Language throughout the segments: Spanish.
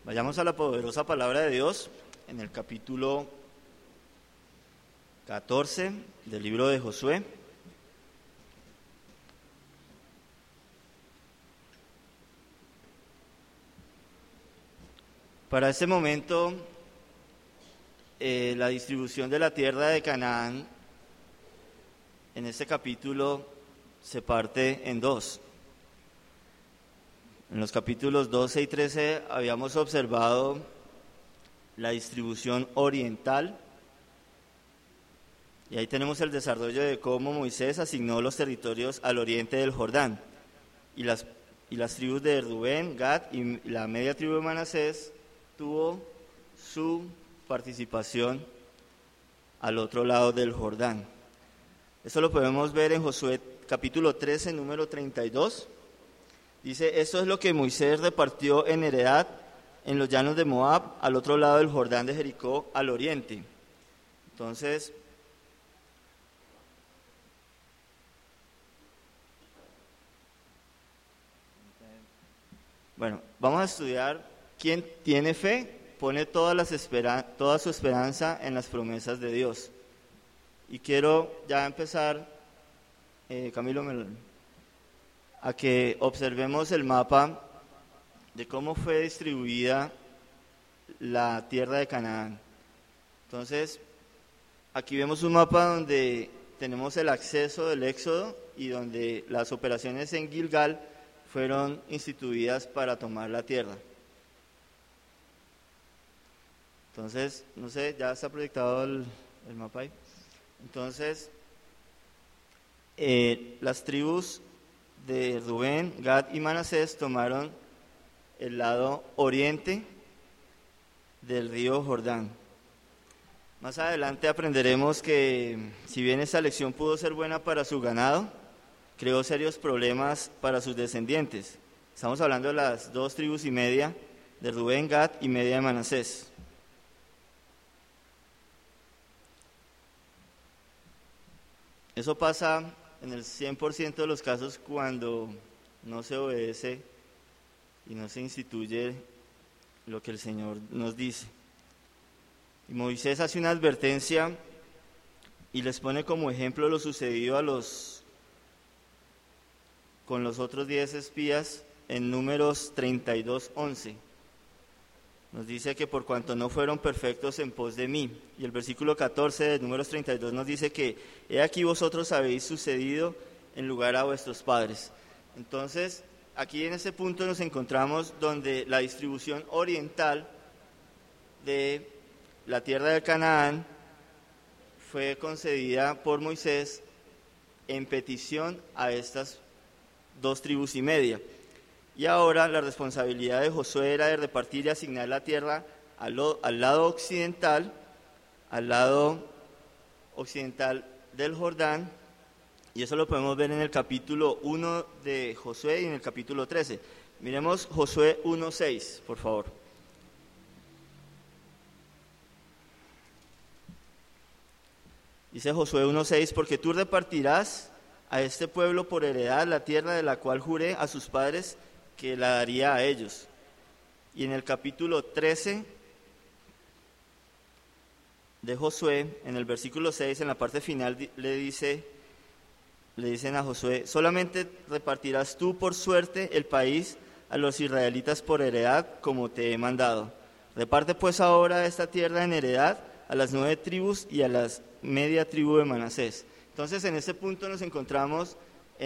Vayamos a la poderosa palabra de Dios en el capítulo 14 del libro de Josué. Para este momento, la distribución de la tierra de Canaán en este capítulo se parte en dos. En los capítulos 12 y 13 habíamos observado la distribución oriental, y ahí tenemos el desarrollo de cómo Moisés asignó los territorios al oriente del Jordán, y las tribus de Rubén, Gad y la media tribu de Manasés tuvo su participación al otro lado del Jordán. Esto lo podemos ver en Josué capítulo 13, número 32. Dice: esto es lo que Moisés repartió en heredad en los llanos de Moab, al otro lado del Jordán de Jericó, al oriente. Entonces, bueno, vamos a estudiar quién tiene fe, pone toda su esperanza en las promesas de Dios. Y quiero ya empezar, Camilo, a que observemos el mapa de cómo fue distribuida la tierra de Canaán. Entonces, aquí vemos un mapa donde tenemos el acceso del Éxodo y donde las operaciones en Gilgal fueron instituidas para tomar la tierra. Entonces, no sé, ya está proyectado el mapa ahí. Entonces, las tribus de Rubén, Gad y Manasés tomaron el lado oriente del río Jordán. Más adelante aprenderemos que, si bien esta lección pudo ser buena para su ganado, creó serios problemas para sus descendientes. Estamos hablando de las 2 tribus y media de Rubén, Gad y media de Manasés. Eso pasa en el 100% de los casos cuando no se obedece y no se instituye lo que el Señor nos dice. Y Moisés hace una advertencia y les pone como ejemplo lo sucedido con los otros 10 espías en Números 32:11. Nos dice que por cuanto no fueron perfectos en pos de mí. Y el versículo 14 de Números 32 nos dice que he aquí vosotros habéis sucedido en lugar a vuestros padres. Entonces, aquí en este punto nos encontramos donde la distribución oriental de la tierra de Canaán fue concedida por Moisés en petición a estas 2 tribus y media. Y ahora la responsabilidad de Josué era de repartir y asignar la tierra al lado occidental del Jordán, y eso lo podemos ver en el capítulo 1 de Josué y en el capítulo 13. Miremos Josué 1:6, por favor. Dice Josué 1:6: porque tú repartirás a este pueblo por heredad la tierra de la cual juré a sus padres que la daría a ellos. Y en el capítulo 13 de Josué, en el versículo 6, en la parte final, le dicen a Josué: solamente repartirás tú por suerte el país a los israelitas por heredad, como te he mandado. Reparte pues ahora esta tierra en heredad a las 9 tribus y a la media tribu de Manasés. Entonces, en este punto nos encontramos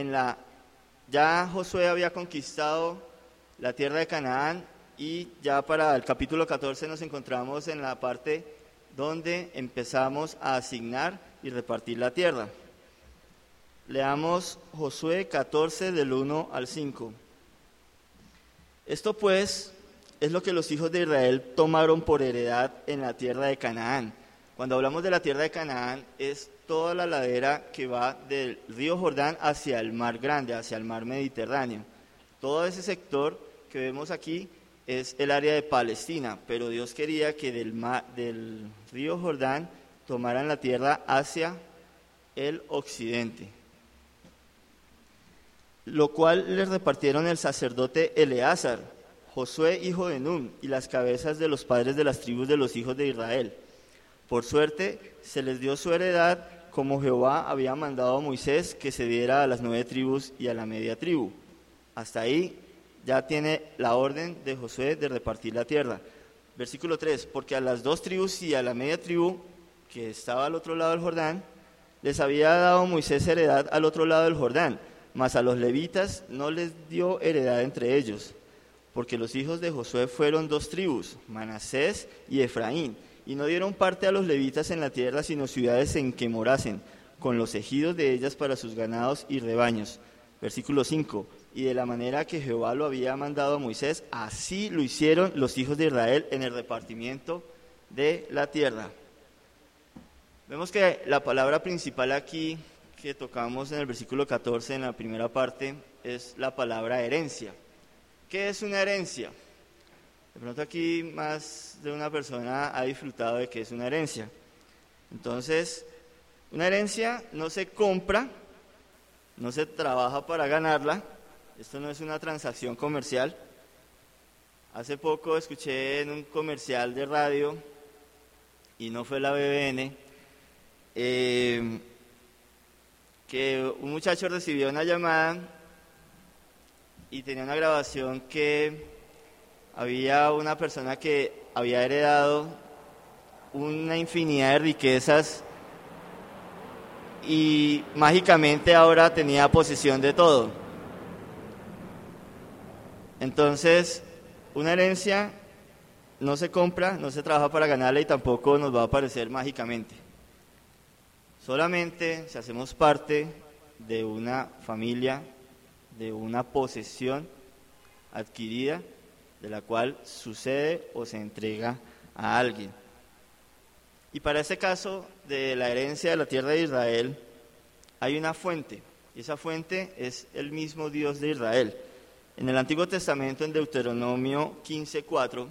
ya Josué había conquistado la tierra de Canaán, y ya para el capítulo 14 nos encontramos en la parte donde empezamos a asignar y repartir la tierra. Leamos Josué 14 del 1 al 5. Esto pues es lo que los hijos de Israel tomaron por heredad en la tierra de Canaán. Cuando hablamos de la tierra de Canaán, es toda la ladera que va del río Jordán hacia el mar Grande, hacia el mar Mediterráneo. Todo ese sector que vemos aquí es el área de Palestina, pero Dios quería que del río Jordán tomaran la tierra hacia el occidente, lo cual les repartieron el sacerdote Eleazar, Josué hijo de Nun, y las cabezas de los padres de las tribus de los hijos de Israel. Por suerte se les dio su heredad, como Jehová había mandado a Moisés que se diera a las 9 tribus y a la media tribu. Hasta ahí ya tiene la orden de Josué de repartir la tierra. Versículo 3, porque a las 2 tribus y a la media tribu, que estaba al otro lado del Jordán, les había dado Moisés heredad al otro lado del Jordán, mas a los levitas no les dio heredad entre ellos, porque los hijos de Josué fueron 2 tribus, Manasés y Efraín, y no dieron parte a los levitas en la tierra, sino ciudades en que morasen, con los ejidos de ellas para sus ganados y rebaños. Versículo 5, y de la manera que Jehová lo había mandado a Moisés, así lo hicieron los hijos de Israel en el repartimiento de la tierra. Vemos que la palabra principal aquí que tocamos en el versículo 14, en la primera parte, es la palabra herencia. ¿Qué es una herencia? De pronto aquí más de una persona ha disfrutado de qué es una herencia. Entonces, una herencia no se compra, no se trabaja para ganarla. Esto no es una transacción comercial. Hace poco escuché en un comercial de radio, y no fue la BBN, que un muchacho recibió una llamada y tenía una grabación que había una persona que había heredado una infinidad de riquezas y mágicamente ahora tenía posesión de todo. Entonces, una herencia no se compra, no se trabaja para ganarla y tampoco nos va a aparecer mágicamente. Solamente si hacemos parte de una familia, de una posesión adquirida, de la cual sucede o se entrega a alguien. Y para este caso de la herencia de la tierra de Israel, hay una fuente, y esa fuente es el mismo Dios de Israel. En el Antiguo Testamento, en Deuteronomio 15:4,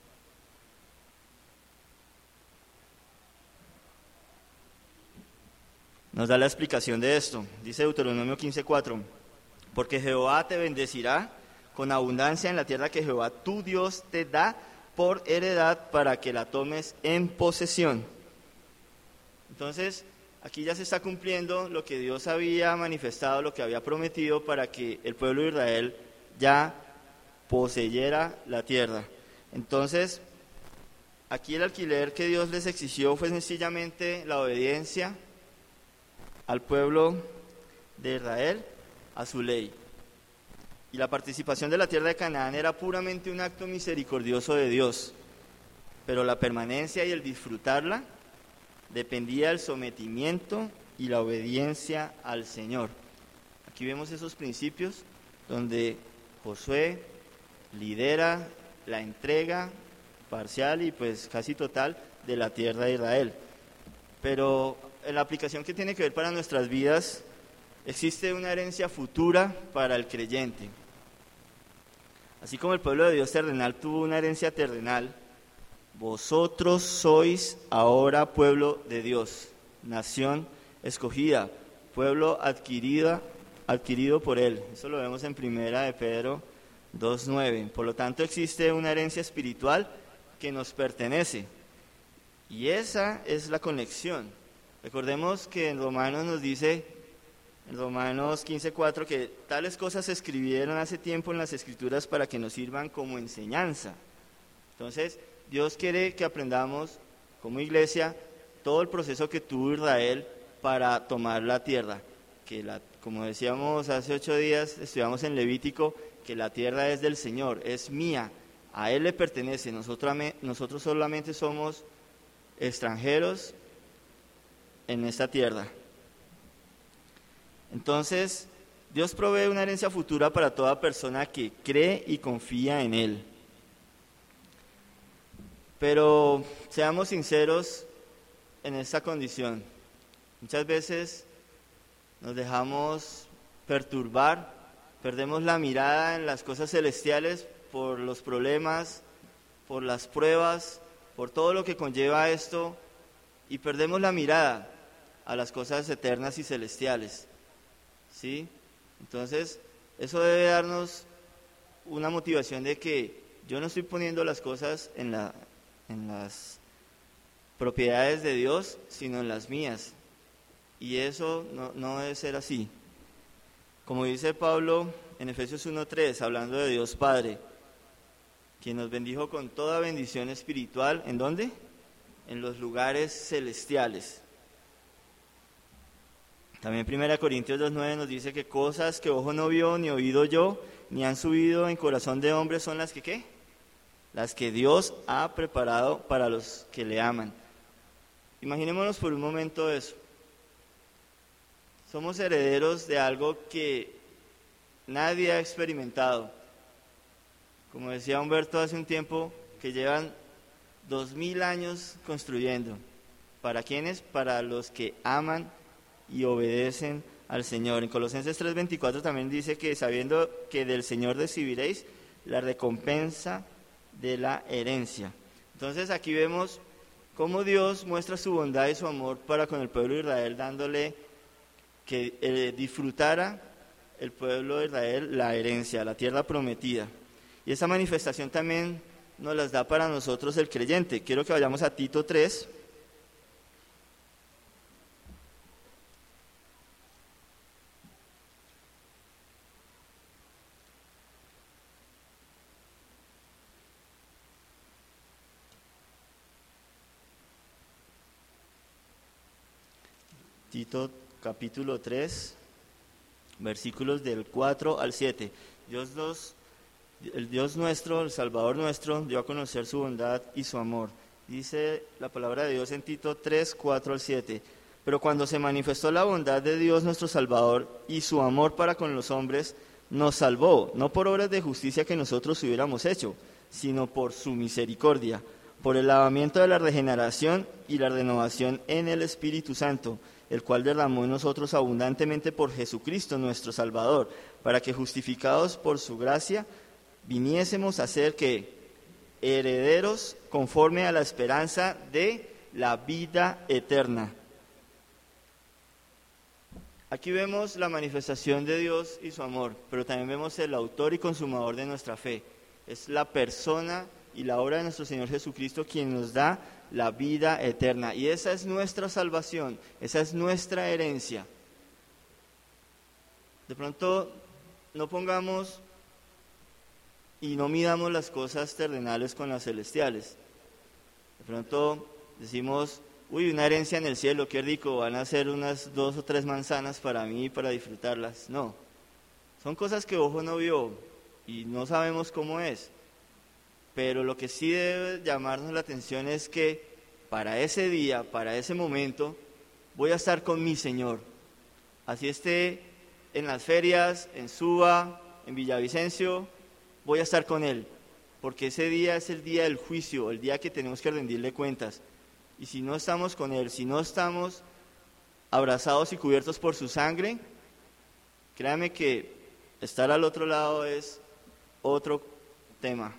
nos da la explicación de esto. Dice Deuteronomio 15:4, porque Jehová te bendecirá con abundancia en la tierra que Jehová tu Dios te da por heredad para que la tomes en posesión. Entonces, aquí ya se está cumpliendo lo que Dios había manifestado, lo que había prometido para que el pueblo de Israel ya poseyera la tierra. Entonces, aquí el alquiler que Dios les exigió fue sencillamente la obediencia al pueblo de Israel, a su ley. Y la participación de la tierra de Canaán era puramente un acto misericordioso de Dios, pero la permanencia y el disfrutarla dependía del sometimiento y la obediencia al Señor. Aquí vemos esos principios donde Josué lidera la entrega parcial y pues casi total de la tierra de Israel. Pero en la aplicación que tiene que ver para nuestras vidas, existe una herencia futura para el creyente. Así como el pueblo de Dios terrenal tuvo una herencia terrenal, vosotros sois ahora pueblo de Dios, nación escogida, pueblo adquirido por Él. Eso lo vemos en 1 de Pedro 2:9. Por lo tanto, existe una herencia espiritual que nos pertenece. Y esa es la conexión. Recordemos que en Romanos nos dice, en Romanos 15:4, que tales cosas se escribieron hace tiempo en las Escrituras para que nos sirvan como enseñanza. Entonces, Dios quiere que aprendamos como iglesia todo el proceso que tuvo Israel para tomar la tierra. Como decíamos hace 8 días, estudiamos en Levítico, que la tierra es del Señor, es mía, a Él le pertenece, nosotros solamente somos extranjeros en esta tierra. Entonces, Dios provee una herencia futura para toda persona que cree y confía en Él. Pero seamos sinceros en esta condición. Muchas veces nos dejamos perturbar, perdemos la mirada en las cosas celestiales por los problemas, por las pruebas, por todo lo que conlleva esto, y perdemos la mirada a las cosas eternas y celestiales. ¿Sí? Entonces, eso debe darnos una motivación de que yo no estoy poniendo las cosas en las propiedades de Dios, sino en las mías. Y eso no debe ser así. Como dice Pablo en Efesios 1:3, hablando de Dios Padre, quien nos bendijo con toda bendición espiritual, ¿en dónde? En los lugares celestiales. También 1 Corintios 2:9 nos dice que cosas que ojo no vio, ni oído oyó, ni han subido en corazón de hombre son las que ¿qué? Las que Dios ha preparado para los que le aman. Imaginémonos por un momento eso. Somos herederos de algo que nadie ha experimentado. Como decía Humberto hace un tiempo, que llevan 2000 años construyendo. ¿Para quiénes? Para los que aman y obedecen al Señor. En Colosenses 3:24 también dice que sabiendo que del Señor recibiréis la recompensa de la herencia. Entonces aquí vemos cómo Dios muestra su bondad y su amor para con el pueblo de Israel, dándole que disfrutara el pueblo de Israel la herencia, la tierra prometida. Y esa manifestación también nos las da para nosotros el creyente. Quiero que vayamos a Tito 3. Tito capítulo 3, versículos del 4 al 7. El Dios nuestro, el Salvador nuestro, dio a conocer su bondad y su amor. Dice la palabra de Dios en Tito 3, 4 al 7. Pero cuando se manifestó la bondad de Dios nuestro Salvador y su amor para con los hombres, nos salvó, no por obras de justicia que nosotros hubiéramos hecho, sino por su misericordia, por el lavamiento de la regeneración y la renovación en el Espíritu Santo, el cual derramó en nosotros abundantemente por Jesucristo nuestro Salvador, para que justificados por su gracia, viniésemos a ser que herederos conforme a la esperanza de la vida eterna. Aquí vemos la manifestación de Dios y su amor, pero también vemos el autor y consumador de nuestra fe. Es la persona y la obra de nuestro Señor Jesucristo quien nos da la vida eterna. Y esa es nuestra salvación, esa es nuestra herencia. De pronto no pongamos y no midamos las cosas terrenales con las celestiales. De pronto decimos, uy, una herencia en el cielo, qué rico, van a ser unas 2 o 3 manzanas para mí para disfrutarlas. No, son cosas que ojo no vio y no sabemos cómo es. Pero lo que sí debe llamarnos la atención es que para ese día, para ese momento, voy a estar con mi Señor. Así esté en las ferias, en Suba, en Villavicencio, voy a estar con Él. Porque ese día es el día del juicio, el día que tenemos que rendirle cuentas. Y si no estamos con Él, si no estamos abrazados y cubiertos por su sangre, créame que estar al otro lado es otro tema.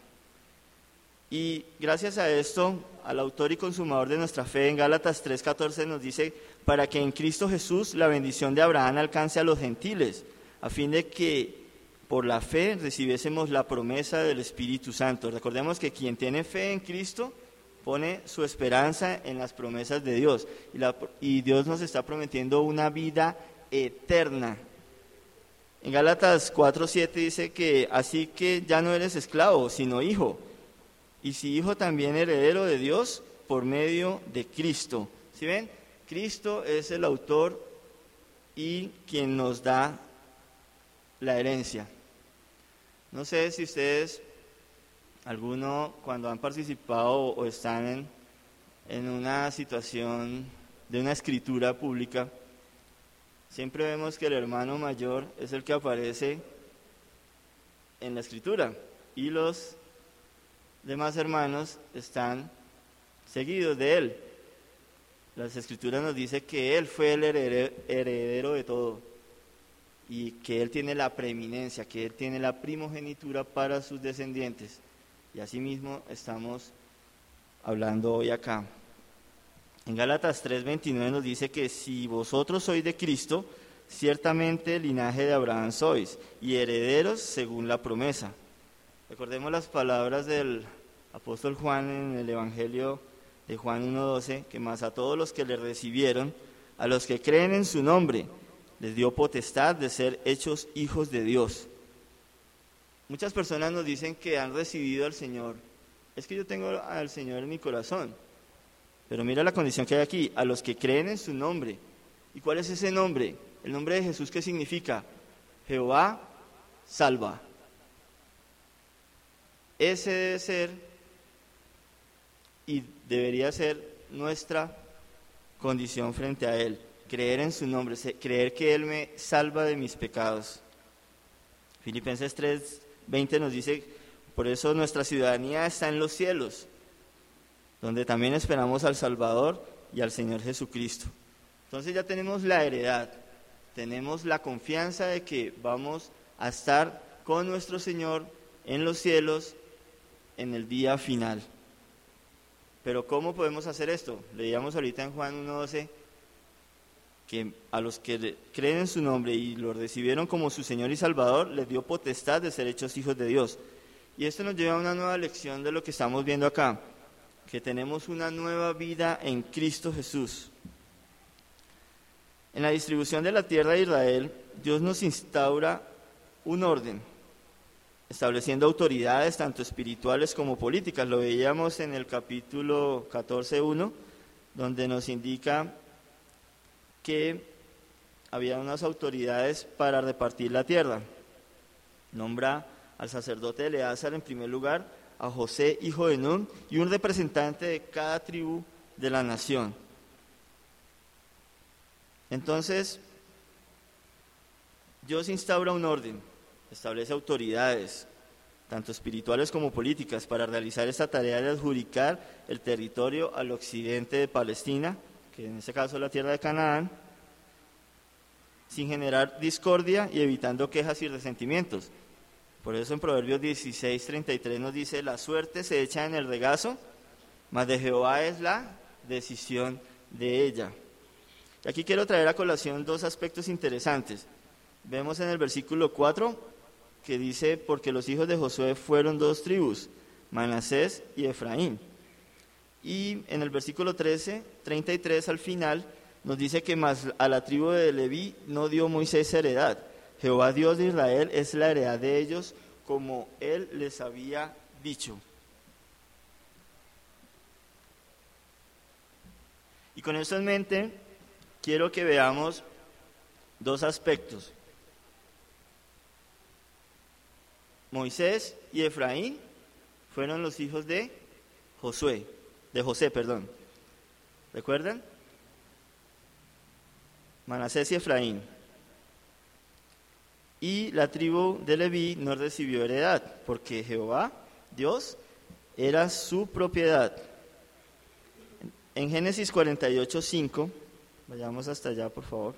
Y gracias a esto, al autor y consumador de nuestra fe, en Gálatas 3:14 nos dice, para que en Cristo Jesús la bendición de Abraham alcance a los gentiles, a fin de que por la fe recibiésemos la promesa del Espíritu Santo. Recordemos que quien tiene fe en Cristo pone su esperanza en las promesas de Dios, y Dios nos está prometiendo una vida eterna. En Gálatas 4:7 dice que así que ya no eres esclavo, sino hijo. Y si hijo, también heredero de Dios por medio de Cristo. ¿Sí ven? Cristo es el autor y quien nos da la herencia. No sé si ustedes, alguno, cuando han participado o están en una situación de una escritura pública, siempre vemos que el hermano mayor es el que aparece en la escritura y los demás hermanos están seguidos de él. Las escrituras nos dicen que él fue el heredero de todo y que él tiene la preeminencia, que él tiene la primogenitura para sus descendientes. Y asimismo estamos hablando hoy acá. En Gálatas 3:29 nos dice que si vosotros sois de Cristo, ciertamente linaje de Abraham sois y herederos según la promesa. Recordemos las palabras del apóstol Juan en el Evangelio de Juan 1:12, que más a todos los que le recibieron, a los que creen en su nombre, les dio potestad de ser hechos hijos de Dios. Muchas personas nos dicen que han recibido al Señor. Es que yo tengo al Señor en mi corazón. Pero mira la condición que hay aquí, a los que creen en su nombre. ¿Y cuál es ese nombre? El nombre de Jesús, ¿qué significa? Jehová salva. Ese debe ser y debería ser nuestra condición frente a Él. Creer en su nombre, creer que Él me salva de mis pecados. Filipenses 3:20 nos dice, por eso nuestra ciudadanía está en los cielos, donde también esperamos al Salvador y al Señor Jesucristo. Entonces ya tenemos la heredad, tenemos la confianza de que vamos a estar con nuestro Señor en los cielos en el día final. Pero ¿cómo podemos hacer esto? Leíamos ahorita en Juan 1:12 que a los que creen en su nombre y lo recibieron como su Señor y Salvador, les dio potestad de ser hechos hijos de Dios. Y esto nos lleva a una nueva lección de lo que estamos viendo acá, que tenemos una nueva vida en Cristo Jesús. En la distribución de la tierra de Israel, Dios nos instaura un orden, estableciendo autoridades tanto espirituales como políticas. Lo veíamos en el capítulo 14:1, donde nos indica que había unas autoridades para repartir la tierra. Nombra al sacerdote Eleazar en primer lugar, a José, hijo de Nun, y un representante de cada tribu de la nación. Entonces, Dios instaura un orden, establece autoridades, tanto espirituales como políticas, para realizar esta tarea de adjudicar el territorio al occidente de Palestina, que en este caso es la tierra de Canaán, sin generar discordia y evitando quejas y resentimientos. Por eso en Proverbios 16:33 nos dice, la suerte se echa en el regazo, mas de Jehová es la decisión de ella. Y aquí quiero traer a colación dos aspectos interesantes. Vemos en el versículo 4 que dice, porque los hijos de Josué fueron dos tribus, Manasés y Efraín. Y en el versículo 33 al final, nos dice que más a la tribu de Leví no dio Moisés heredad. Jehová Dios de Israel es la heredad de ellos, como él les había dicho. Y con esto en mente, quiero que veamos dos aspectos. Moisés y Efraín fueron los hijos de José. ¿Recuerdan? Manasés y Efraín. Y la tribu de Leví no recibió heredad, porque Jehová, Dios, era su propiedad. En Génesis 48:5, vayamos hasta allá, por favor.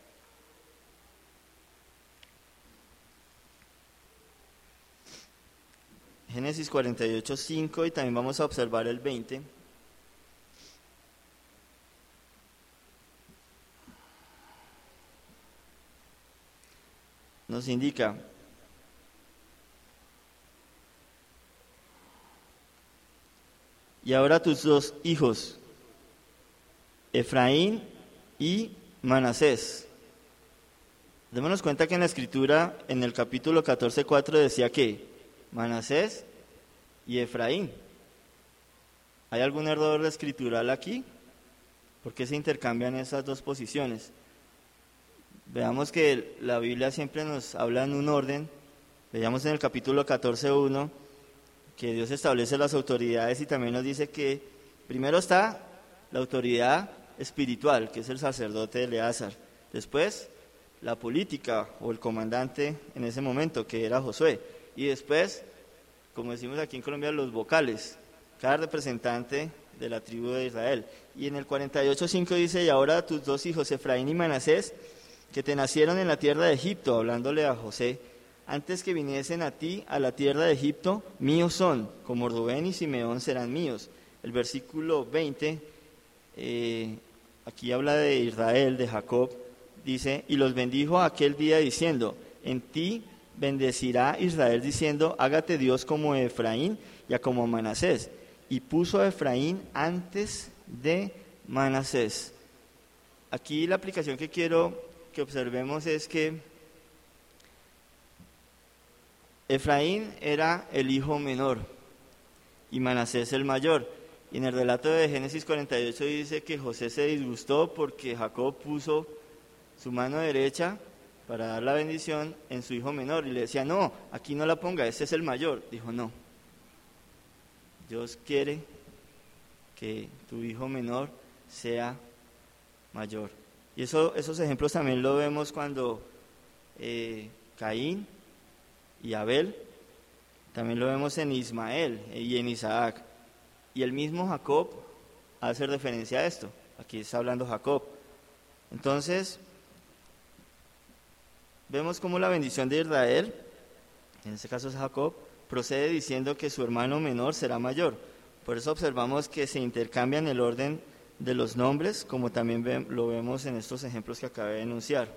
Génesis 48:5, y también vamos a observar el 20. Nos indica, y ahora tus dos hijos, Efraín y Manasés. Démonos cuenta que en la Escritura, en el capítulo 14:4 decía que Manasés y Efraín. ¿Hay algún error escritural aquí? ¿Por qué se intercambian esas dos posiciones? Veamos que la Biblia siempre nos habla en un orden. Veamos en el capítulo 14:1 que Dios establece las autoridades y también nos dice que primero está la autoridad espiritual, que es el sacerdote Eleazar. Después, la política o el comandante en ese momento, que era Josué. Y después, como decimos aquí en Colombia, los vocales, cada representante de la tribu de Israel. Y en el 48:5 dice, y ahora tus dos hijos, Efraín y Manasés, que te nacieron en la tierra de Egipto, hablándole a José, antes que viniesen a ti a la tierra de Egipto, míos son, como Rubén y Simeón serán míos. El versículo 20, aquí habla de Israel, de Jacob, dice, y los bendijo aquel día diciendo, en ti bendecirá Israel diciendo, hágate Dios como Efraín y a como Manasés. Y puso a Efraín antes de Manasés. Aquí la aplicación que quiero que observemos es que Efraín era el hijo menor y Manasés el mayor. Y en el relato de Génesis 48 dice que José se disgustó porque Jacob puso su mano derecha para dar la bendición en su hijo menor. Y le decía, no, aquí no la ponga, este es el mayor. Dijo, no, Dios quiere que tu hijo menor sea mayor. Y esos ejemplos también lo vemos cuando Caín y Abel, también lo vemos en Ismael y en Isaac. Y el mismo Jacob hace referencia a esto. Aquí está hablando Jacob. Entonces, vemos cómo la bendición de Israel, en este caso es Jacob, procede diciendo que su hermano menor será mayor. Por eso observamos que se intercambian el orden de los nombres, como también lo vemos en estos ejemplos que acabé de enunciar.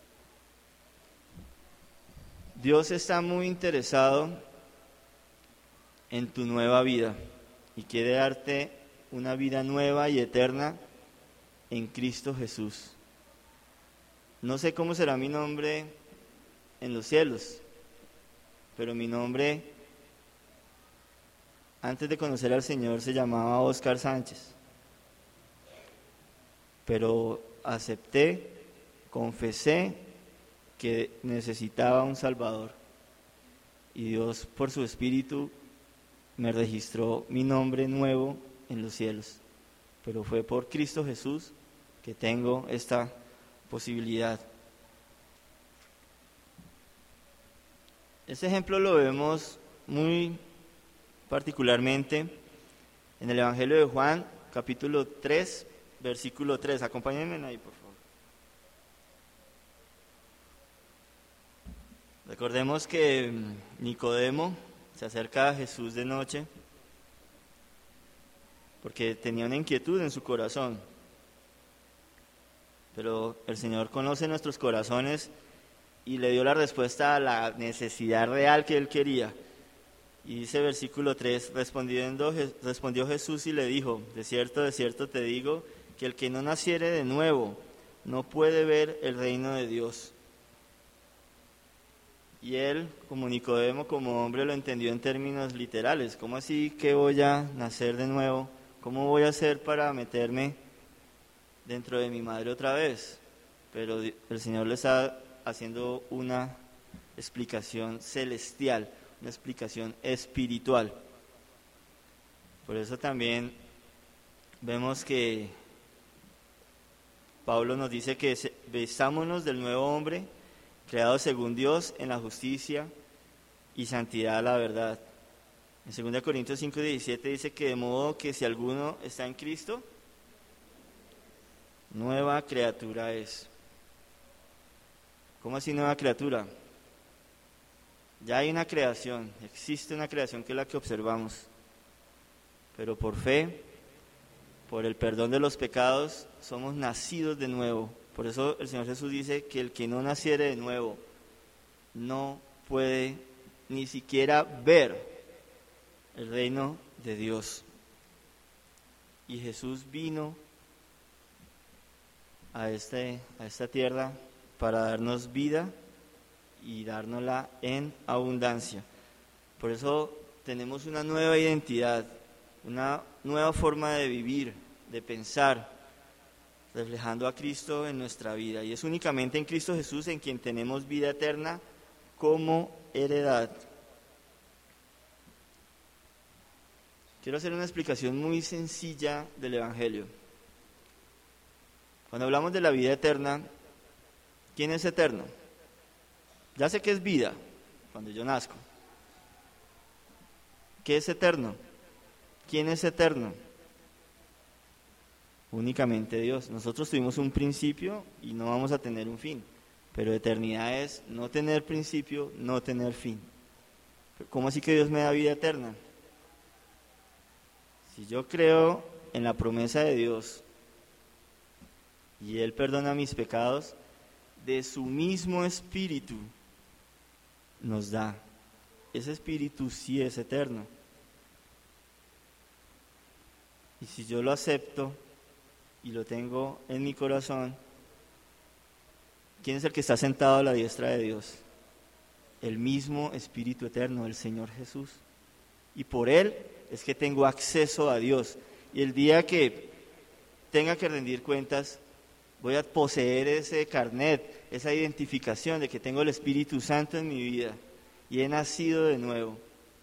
Dios está muy interesado en tu nueva vida y quiere darte una vida nueva y eterna en Cristo Jesús. No sé cómo será mi nombre en los cielos, pero mi nombre antes de conocer al Señor se llamaba Oscar Sánchez. Pero acepté, confesé que necesitaba un Salvador. Y Dios, por su Espíritu, me registró mi nombre nuevo en los cielos. Pero fue por Cristo Jesús que tengo esta posibilidad. Este ejemplo lo vemos muy particularmente en el Evangelio de Juan, capítulo 3, versículo 3. Acompáñenme ahí, por favor. Recordemos que Nicodemo se acerca a Jesús de noche porque tenía una inquietud en su corazón. Pero el Señor conoce nuestros corazones y le dio la respuesta a la necesidad real que él quería. Y dice versículo 3, respondió Jesús y le dijo, de cierto te digo, que el que no naciere de nuevo no puede ver el reino de Dios. Y él, como Nicodemo, como hombre, lo entendió en términos literales. ¿Cómo así que voy a nacer de nuevo? ¿Cómo voy a hacer para meterme dentro de mi madre otra vez? Pero el Señor le está haciendo una explicación celestial, una explicación espiritual. Por eso también vemos que Pablo nos dice que vestámonos del nuevo hombre, creado según Dios en la justicia y santidad a la verdad. En 2 Corintios 5:17 dice que de modo que si alguno está en Cristo, nueva criatura es. ¿Cómo así nueva criatura? Ya hay una creación, existe una creación que es la que observamos, pero por fe, por el perdón de los pecados, somos nacidos de nuevo. Por eso el Señor Jesús dice que el que no naciere de nuevo no puede ni siquiera ver el reino de Dios. Y Jesús vino a esta tierra para darnos vida y dárnosla en abundancia. Por eso tenemos una nueva identidad, una nueva forma de vivir, de pensar, reflejando a Cristo en nuestra vida. Y es únicamente en Cristo Jesús en quien tenemos vida eterna como heredad. Quiero hacer una explicación muy sencilla del Evangelio. Cuando hablamos de la vida eterna, ¿quién es eterno? Ya sé que es vida, cuando yo nazco. ¿Qué es eterno? ¿Quién es eterno? Únicamente Dios. Nosotros tuvimos un principio y no vamos a tener un fin, pero eternidad es no tener principio, no tener fin. ¿Cómo así que Dios me da vida eterna? Si yo creo en la promesa de Dios y Él perdona mis pecados, de su mismo espíritu nos da. Ese Espíritu sí es eterno. Y si yo lo acepto y lo tengo en mi corazón, ¿quién es el que está sentado a la diestra de Dios? El mismo Espíritu eterno, el Señor Jesús. Y por Él es que tengo acceso a Dios. Y el día que tenga que rendir cuentas, voy a poseer ese carnet, esa identificación de que tengo el Espíritu Santo en mi vida y he nacido de nuevo.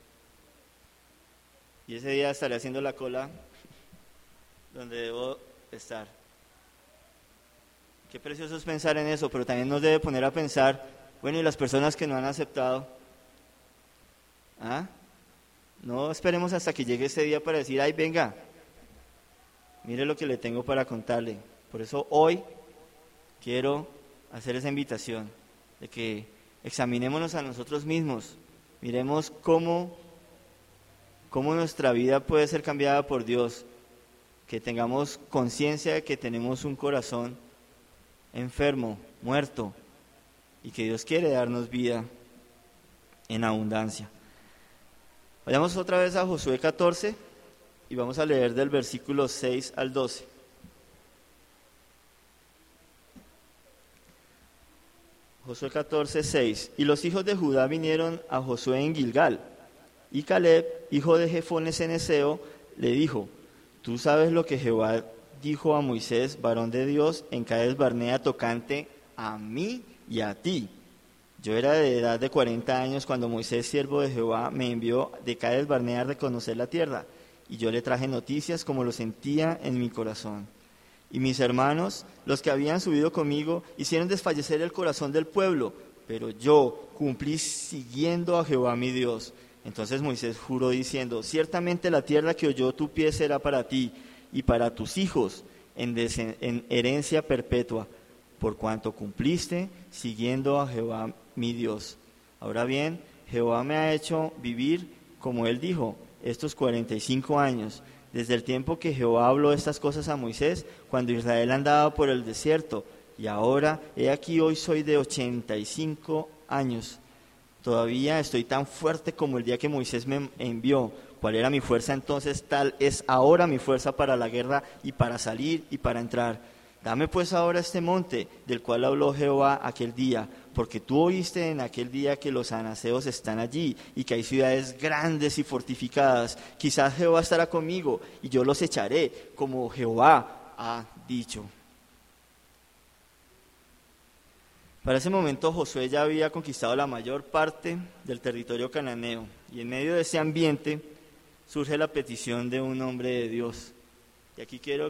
Y ese día estaré haciendo la cola donde debo estar. Qué precioso es pensar en eso, pero también nos debe poner a pensar, bueno, ¿y las personas que no han aceptado? ¿Ah? No esperemos hasta que llegue ese día para decir, ay, venga, mire lo que le tengo para contarle. Por eso hoy quiero hacer esa invitación de que examinémonos a nosotros mismos, miremos cómo nuestra vida puede ser cambiada por Dios, que tengamos conciencia de que tenemos un corazón enfermo, muerto, y que Dios quiere darnos vida en abundancia. Vayamos otra vez a Josué 14 y vamos a leer del versículo 6 al 12. Josué 14, 6. Y los hijos de Judá vinieron a Josué en Gilgal, y Caleb, hijo de Jefone ceneseo, le dijo: Tú sabes lo que Jehová dijo a Moisés, varón de Dios, en Cades Barnea, tocante a mí y a ti. Yo era de edad de 40 años cuando Moisés, siervo de Jehová, me envió de Cades Barnea a reconocer la tierra, y yo le traje noticias como lo sentía en mi corazón. Y mis hermanos, los que habían subido conmigo, hicieron desfallecer el corazón del pueblo, pero yo cumplí siguiendo a Jehová mi Dios. Entonces Moisés juró diciendo: Ciertamente la tierra que oyó tu pie será para ti y para tus hijos en herencia perpetua, por cuanto cumpliste siguiendo a Jehová mi Dios. Ahora bien, Jehová me ha hecho vivir, como él dijo, estos 45 años, desde el tiempo que Jehová habló estas cosas a Moisés, cuando Israel andaba por el desierto, y ahora, he aquí, hoy soy de 85 años. Todavía estoy tan fuerte como el día que Moisés me envió. ¿Cuál era mi fuerza entonces? Tal es ahora mi fuerza para la guerra y para salir y para entrar. Dame pues ahora este monte del cual habló Jehová aquel día, porque tú oíste en aquel día que los anaseos están allí y que hay ciudades grandes y fortificadas. Quizás Jehová estará conmigo y yo los echaré, como Jehová ha dicho. Para ese momento Josué ya había conquistado la mayor parte del territorio cananeo, y en medio de ese ambiente surge la petición de un hombre de Dios. Y aquí quiero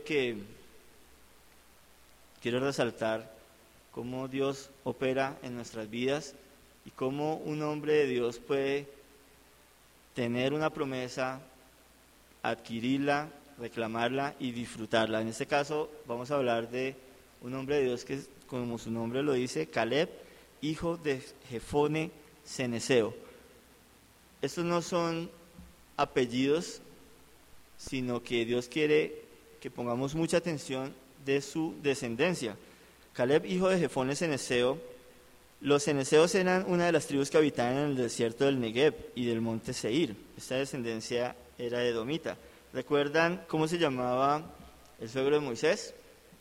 resaltar cómo Dios opera en nuestras vidas y cómo un hombre de Dios puede tener una promesa, adquirirla, reclamarla y disfrutarla. En este caso vamos a hablar de un hombre de Dios que, como su nombre lo dice, Caleb, hijo de Jefone ceneseo. Estos no son apellidos, sino que Dios quiere que pongamos mucha atención de su descendencia. Caleb, hijo de Jefone ceneseo. Los ceneseos eran una de las tribus que habitaban en el desierto del Negev y del monte Seir. Esta descendencia era edomita. ¿Recuerdan cómo se llamaba el suegro de Moisés?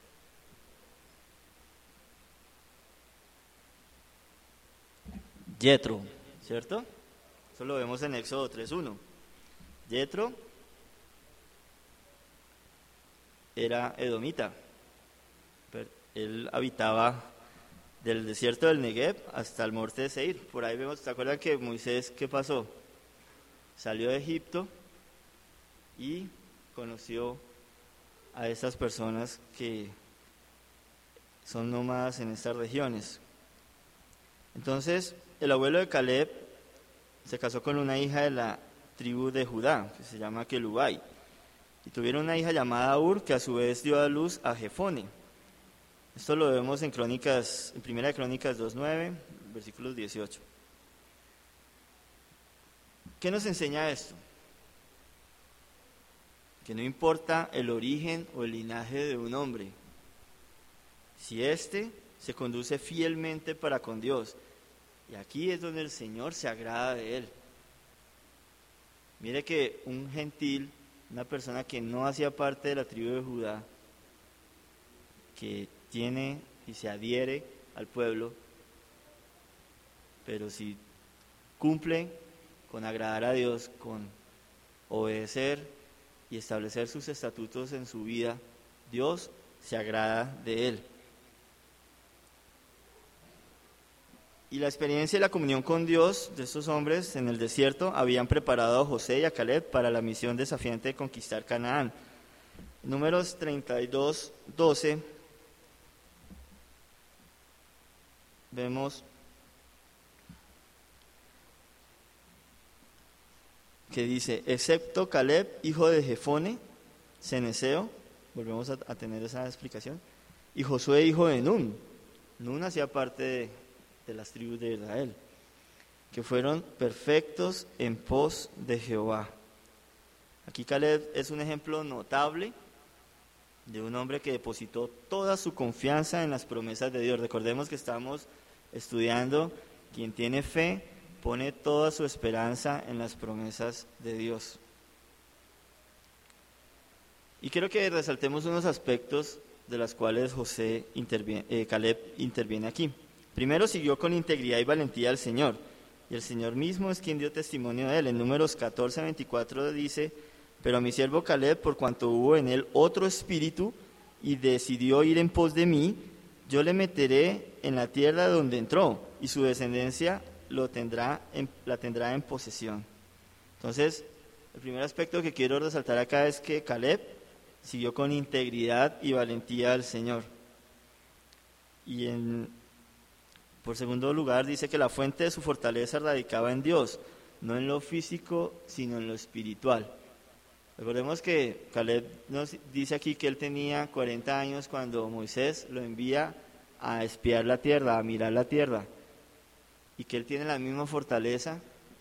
Yetro, ¿cierto? Eso lo vemos en Éxodo 3:1. Yetro era edomita. Él habitaba del desierto del Negev hasta el monte de Seir. Por ahí vemos, ¿te acuerdan que Moisés, qué pasó? Salió de Egipto y conoció a estas personas que son nómadas en estas regiones. Entonces, el abuelo de Caleb se casó con una hija de la tribu de Judá, que se llama Kelubai, y tuvieron una hija llamada Ur, que a su vez dio a luz a Jefone. Esto lo vemos en Primera de Crónicas 2:9, versículos 18. ¿Qué nos enseña esto? Que no importa el origen o el linaje de un hombre, si éste se conduce fielmente para con Dios Y aquí es donde el Señor se agrada de él. Mire que un gentil, una persona que no hacía parte de la tribu de Judá, que tiene y se adhiere al pueblo, pero si cumple con agradar a Dios, con obedecer y establecer sus estatutos en su vida, Dios se agrada de él. Y la experiencia y la comunión con Dios de estos hombres en el desierto habían preparado a José y a Caleb para la misión desafiante de conquistar Canaán. Números 32, 12, vemos que dice, excepto Caleb, hijo de Jefone, ceneseo, volvemos a tener esa explicación, y Josué, hijo de Nun. Nun hacía parte de las tribus de Israel, que fueron perfectos en pos de Jehová. Aquí Caleb es un ejemplo notable de un hombre que depositó toda su confianza en las promesas de Dios. Recordemos que estamos estudiando, quien tiene fe pone toda su esperanza en las promesas de Dios. Y quiero que resaltemos unos aspectos de los cuales Caleb interviene aquí. Primero, siguió con integridad y valentía al Señor, y el Señor mismo es quien dio testimonio de él. En Números 14, 24 dice, pero a mi siervo Caleb, por cuanto hubo en él otro espíritu, y decidió ir en pos de mí, yo le meteré en la tierra donde entró, y su descendencia la tendrá en posesión. Entonces, el primer aspecto que quiero resaltar acá es que Caleb siguió con integridad y valentía al Señor. Y por segundo lugar, dice que la fuente de su fortaleza radicaba en Dios, no en lo físico, sino en lo espiritual. Recordemos que Caleb nos dice aquí que él tenía 40 años cuando Moisés lo envía a espiar la tierra, a mirar la tierra, y que él tiene la misma fortaleza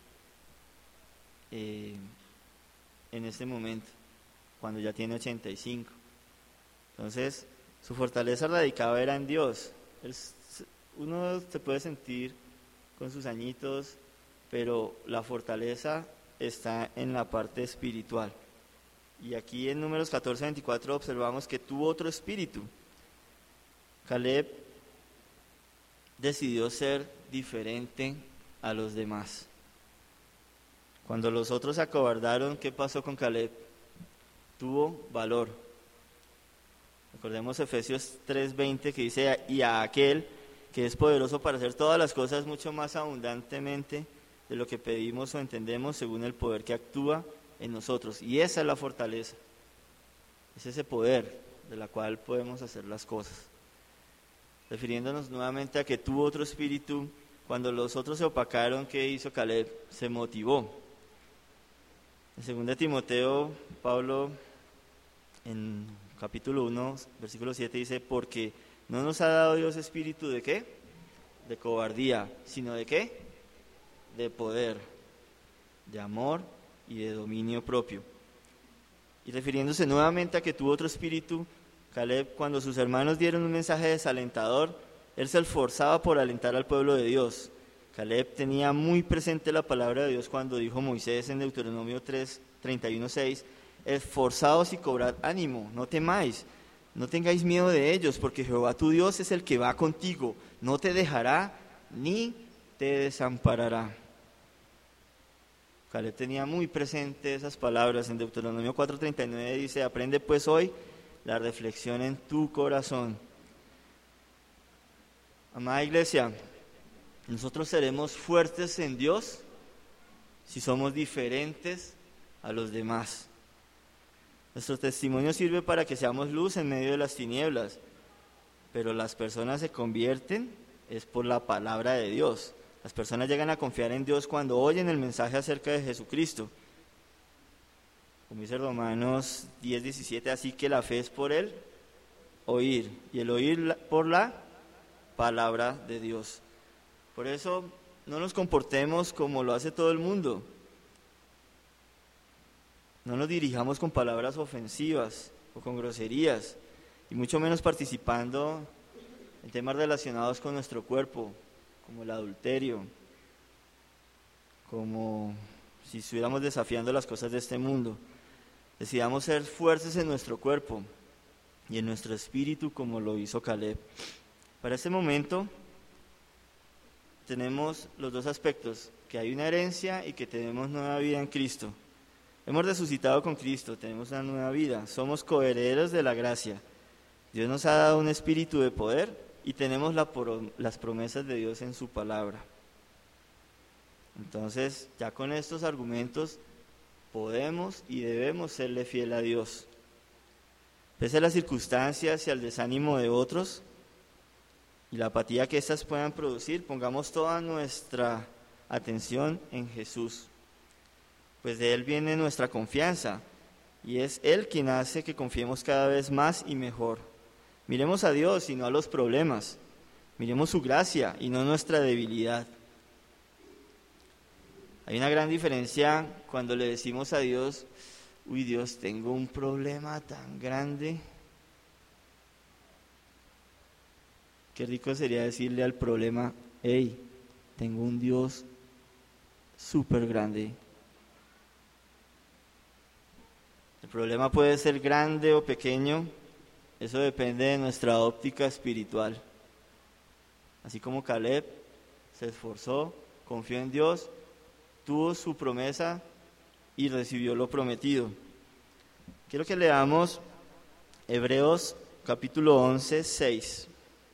en este momento, cuando ya tiene 85. Entonces, su fortaleza radicaba era en Dios. Uno se puede sentir con sus añitos, pero la fortaleza está en la parte espiritual. Y aquí en Números 14, 24 observamos que tuvo otro espíritu. Caleb decidió ser diferente a los demás. Cuando los otros se acobardaron, ¿qué pasó con Caleb? Tuvo valor. Recordemos Efesios 3:20 que dice, y a aquel que es poderoso para hacer todas las cosas mucho más abundantemente de lo que pedimos o entendemos según el poder que actúa en nosotros. Y esa es la fortaleza, es ese poder de la cual podemos hacer las cosas. Refiriéndonos nuevamente a que tuvo otro espíritu, cuando los otros se opacaron, ¿qué hizo Caleb? Se motivó. En 2 Timoteo, Pablo, en capítulo 1, versículo 7, dice, porque no nos ha dado Dios espíritu ¿de qué? De cobardía, sino ¿de qué? De poder, de amor y de dominio propio. Y refiriéndose nuevamente a que tuvo otro espíritu, Caleb, cuando sus hermanos dieron un mensaje desalentador, él se esforzaba por alentar al pueblo de Dios. Caleb tenía muy presente la palabra de Dios cuando dijo Moisés en Deuteronomio 31:6, esforzaos y cobrad ánimo, no temáis, no tengáis miedo de ellos, porque Jehová tu Dios es el que va contigo, no te dejará ni te desamparará. Caleb tenía muy presente esas palabras. En Deuteronomio 4:39 dice, aprende pues hoy la reflexión en tu corazón. Amada iglesia, nosotros seremos fuertes en Dios si somos diferentes a los demás. Nuestro testimonio sirve para que seamos luz en medio de las tinieblas, pero las personas se convierten es por la palabra de Dios. Las personas llegan a confiar en Dios cuando oyen el mensaje acerca de Jesucristo. Como dice Romanos 10:17, así que la fe es por el oír, y el oír por la palabra de Dios. Por eso no nos comportemos como lo hace todo el mundo. No nos dirijamos con palabras ofensivas o con groserías, y mucho menos participando en temas relacionados con nuestro cuerpo, como el adulterio, como si estuviéramos desafiando las cosas de este mundo. Decidamos ser fuertes en nuestro cuerpo y en nuestro espíritu como lo hizo Caleb. Para este momento tenemos los dos aspectos, que hay una herencia y que tenemos nueva vida en Cristo. Hemos resucitado con Cristo, tenemos una nueva vida, somos coherederos de la gracia. Dios nos ha dado un espíritu de poder y tenemos las promesas de Dios en su palabra. Entonces, ya con estos argumentos podemos y debemos serle fiel a Dios. Pese a las circunstancias y al desánimo de otros y la apatía que éstas puedan producir, pongamos toda nuestra atención en Jesús, pues de Él viene nuestra confianza y es Él quien hace que confiemos cada vez más y mejor. Miremos a Dios y no a los problemas, miremos su gracia y no nuestra debilidad. Hay una gran diferencia cuando le decimos a Dios, uy Dios, tengo un problema tan grande. Qué rico sería decirle al problema, hey, tengo un Dios súper grande. El problema puede ser grande o pequeño, eso depende de nuestra óptica espiritual. Así como Caleb se esforzó, confió en Dios, tuvo su promesa y recibió lo prometido. Quiero que leamos Hebreos capítulo 11, 6.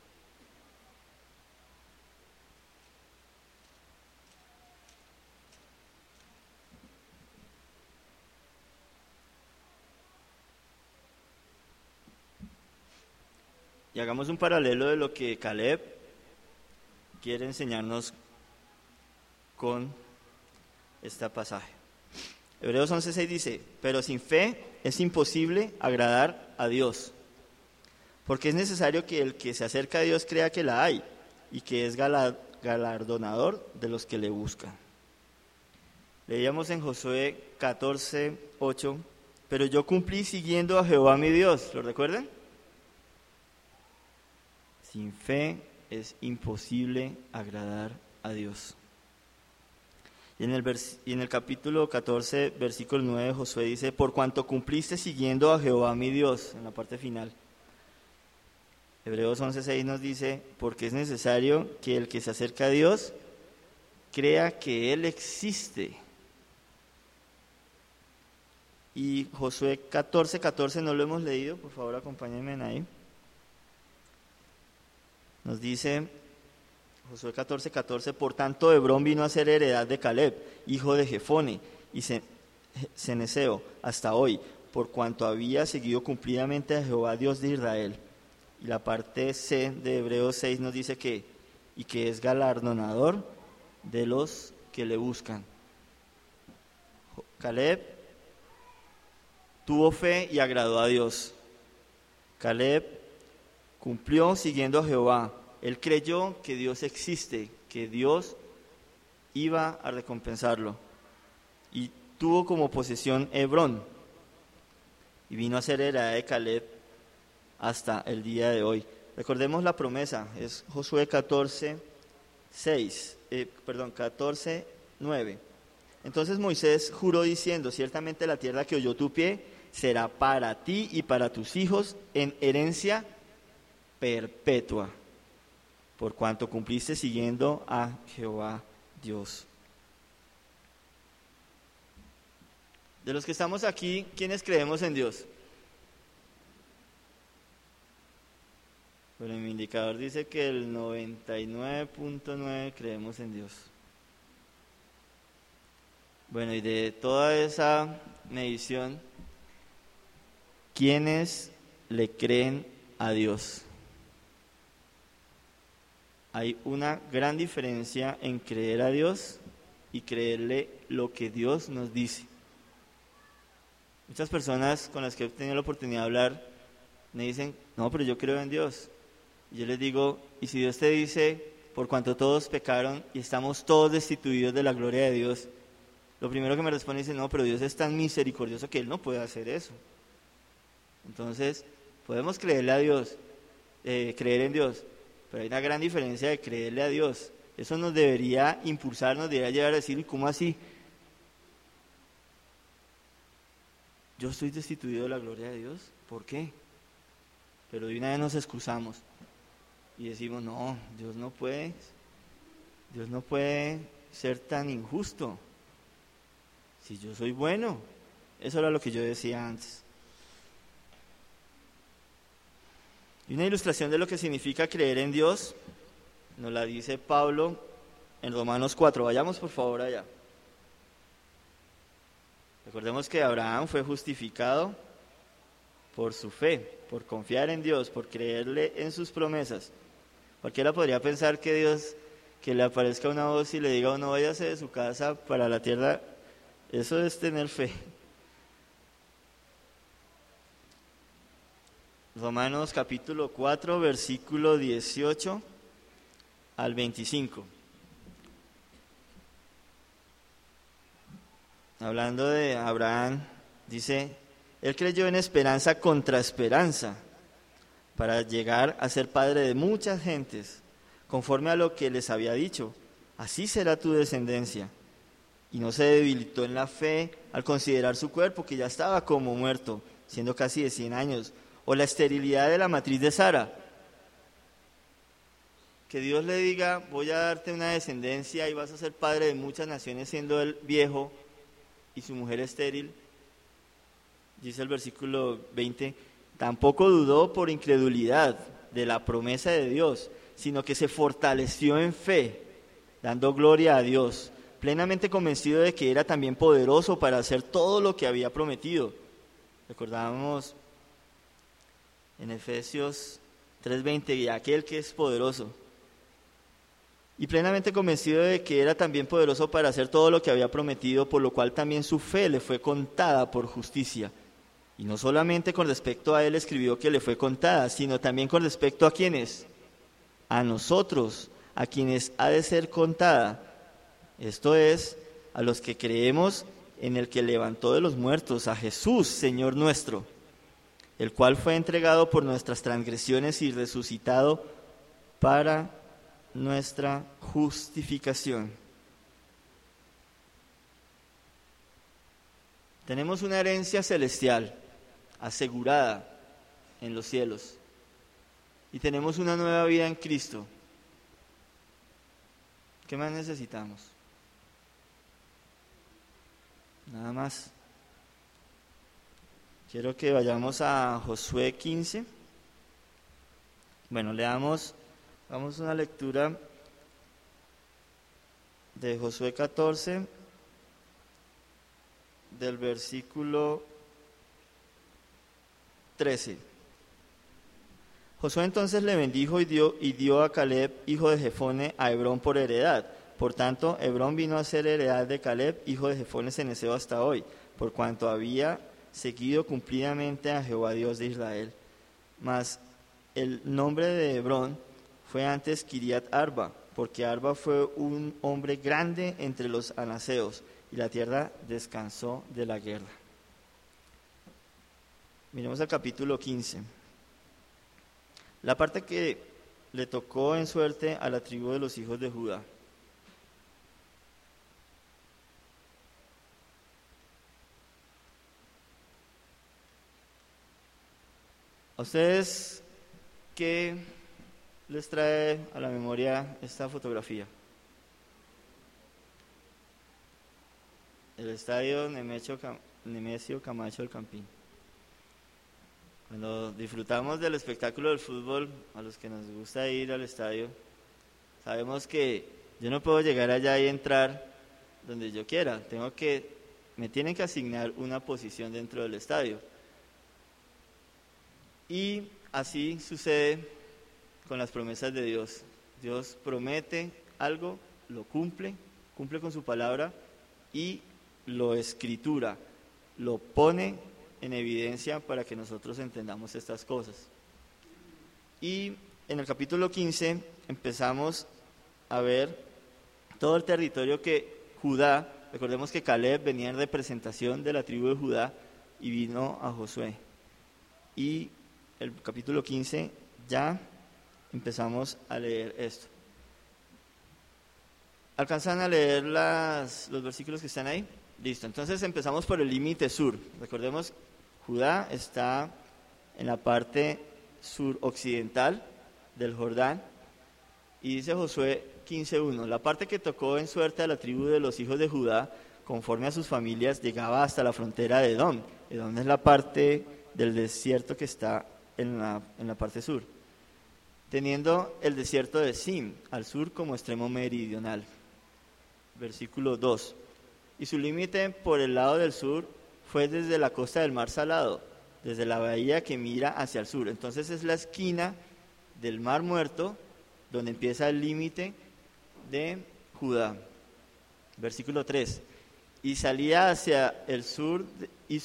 Y hagamos un paralelo de lo que Caleb quiere enseñarnos con este pasaje. Hebreos 11:6 dice, pero sin fe es imposible agradar a Dios, porque es necesario que el que se acerca a Dios crea que la hay y que es galardonador de los que le buscan. Leíamos en Josué 14:8, pero yo cumplí siguiendo a Jehová mi Dios, ¿lo recuerdan? Sin fe es imposible agradar a Dios. Y en el capítulo 14, versículo 9 de Josué dice, por cuanto cumpliste siguiendo a Jehová mi Dios, en la parte final. Hebreos 11:6 nos dice, porque es necesario que el que se acerca a Dios crea que Él existe. Y Josué 14:14 no lo hemos leído, por favor acompáñenme ahí. Nos dice Josué 14:14, por tanto Hebrón vino a ser heredad de Caleb, hijo de Jefone, y Ceneseo, hasta hoy, por cuanto había seguido cumplidamente a Jehová Dios de Israel. Y la parte C de Hebreos 6 nos dice que es galardonador de los que le buscan. Caleb tuvo fe y agradó a Dios. Caleb cumplió siguiendo a Jehová. Él creyó que Dios existe, que Dios iba a recompensarlo. Y tuvo como posesión Hebrón. Y vino a ser heredad de Caleb hasta el día de hoy. Recordemos la promesa, es Josué 14:9. Entonces Moisés juró diciendo, ciertamente la tierra que oyó tu pie será para ti y para tus hijos en herencia perpetua, por cuanto cumpliste siguiendo a Jehová Dios. De los que estamos aquí, ¿quiénes creemos en Dios? Bueno, mi indicador dice que el 99.9 creemos en Dios. Bueno, y de toda esa medición, ¿quiénes le creen a Dios? Hay una gran diferencia en creer a Dios y creerle lo que Dios nos dice. Muchas personas con las que he tenido la oportunidad de hablar me dicen, no, pero yo creo en Dios. Y yo les digo, ¿y si Dios te dice, por cuanto todos pecaron y estamos todos destituidos de la gloria de Dios? Lo primero que me responde es, no, pero Dios es tan misericordioso que Él no puede hacer eso. Entonces, podemos creerle a Dios, creer en Dios, pero hay una gran diferencia de creerle a Dios Eso nos debería impulsar, nos debería llegar a decir, ¿cómo así? Yo estoy destituido de la gloria de Dios, ¿por qué? Pero de una vez nos excusamos y decimos, no, Dios no puede ser tan injusto. Si yo soy bueno, eso era lo que yo decía antes. Y una ilustración de lo que significa creer en Dios nos la dice Pablo en Romanos 4. Vayamos por favor allá. Recordemos que Abraham fue justificado por su fe, por confiar en Dios, por creerle en sus promesas. Cualquiera podría pensar que Dios, que le aparezca una voz y le diga, no váyase de su casa para la tierra, eso es tener fe. Romanos capítulo 4, versículo 18 al 25. Hablando de Abraham, dice, él creyó en esperanza contra esperanza, para llegar a ser padre de muchas gentes, conforme a lo que les había dicho, así será tu descendencia. Y no se debilitó en la fe al considerar su cuerpo, que ya estaba como muerto, siendo casi de 100 años, o la esterilidad de la matriz de Sara. Que Dios le diga, voy a darte una descendencia y vas a ser padre de muchas naciones siendo él viejo y su mujer estéril. Dice el versículo 20, tampoco dudó por incredulidad de la promesa de Dios, sino que se fortaleció en fe, dando gloria a Dios, plenamente convencido de que era también poderoso para hacer todo lo que había prometido. Recordábamos en Efesios 3:20, y aquel que es poderoso. Y plenamente convencido de que era también poderoso para hacer todo lo que había prometido, por lo cual también su fe le fue contada por justicia. Y no solamente con respecto a él escribió que le fue contada, sino también con respecto a quienes, a nosotros, a quienes ha de ser contada. Esto es, a los que creemos en el que levantó de los muertos, a Jesús, Señor nuestro, el cual fue entregado por nuestras transgresiones y resucitado para nuestra justificación. Tenemos una herencia celestial asegurada en los cielos y tenemos una nueva vida en Cristo. ¿Qué más necesitamos? Nada más. Quiero que vayamos a Josué 15. Bueno, vamos a una lectura de Josué 14, del versículo 13. Josué entonces le bendijo y dio a Caleb, hijo de Jefone, a Hebrón por heredad. Por tanto, Hebrón vino a ser heredad de Caleb, hijo de Jefone cenezeo hasta hoy, por cuanto había seguido cumplidamente a Jehová Dios de Israel. Mas el nombre de Hebrón fue antes Kiriat Arba, porque Arba fue un hombre grande entre los anaseos, y la tierra descansó de la guerra. Miremos al capítulo 15. La parte que le tocó en suerte a la tribu de los hijos de Judá. ¿A ustedes qué les trae a la memoria esta fotografía? El estadio Nemesio Camacho del Campín. Cuando disfrutamos del espectáculo del fútbol, a los que nos gusta ir al estadio, sabemos que yo no puedo llegar allá y entrar donde yo quiera. Me tienen que asignar una posición dentro del estadio. Y así sucede con las promesas de Dios. Dios promete algo, lo cumple con su palabra y lo escritura, lo pone en evidencia para que nosotros entendamos estas cosas. Y en el capítulo 15 empezamos a ver todo el territorio que Judá, recordemos que Caleb venía en representación de la tribu de Judá y vino a Josué. Y el capítulo 15 ya empezamos a leer esto. ¿Alcanzan a leer los versículos que están ahí? Listo, entonces empezamos por el límite sur. Recordemos, Judá está en la parte suroccidental del Jordán, y dice Josué 15:1, la parte que tocó en suerte a la tribu de los hijos de Judá, conforme a sus familias, llegaba hasta la frontera de Edom. Edom es la parte del desierto que está en la parte sur, teniendo el desierto de Sim al sur como extremo meridional. Versículo 2, y su límite por el lado del sur fue desde la costa del mar Salado, desde la bahía que mira hacia el sur. Entonces es la esquina del mar Muerto donde empieza el límite de Judá. Versículo 3, y salía hacia el sur y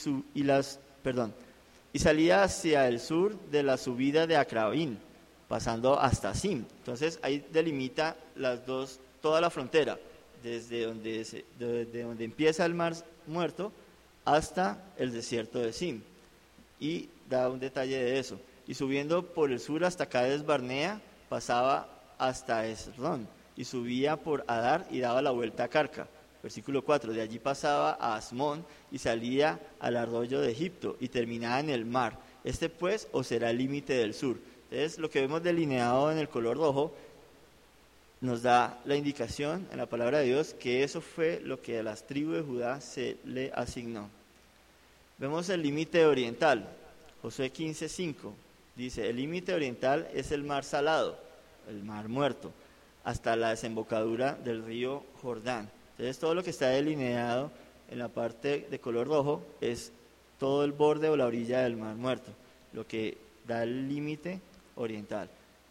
salía hacia el sur de la subida de Acrabín, pasando hasta Sim. Entonces ahí delimita toda la frontera, desde donde empieza el mar Muerto hasta el desierto de Sim, y da un detalle de eso. Y subiendo por el sur hasta Cades Barnea, pasaba hasta Esrón, y subía por Adar y daba la vuelta a Carca. Versículo 4, de allí pasaba a Asmón y salía al arroyo de Egipto y terminaba en el mar. Este pues os será el límite del sur. Entonces lo que vemos delineado en el color rojo nos da la indicación en la palabra de Dios que eso fue lo que a las tribus de Judá se le asignó. Vemos el límite oriental. Josué 15:5 dice, el límite oriental es el mar Salado, el mar Muerto, hasta la desembocadura del río Jordán. Entonces todo lo que está delineado en la parte de color rojo es todo el borde o la orilla del mar Muerto, lo que da el límite oriental.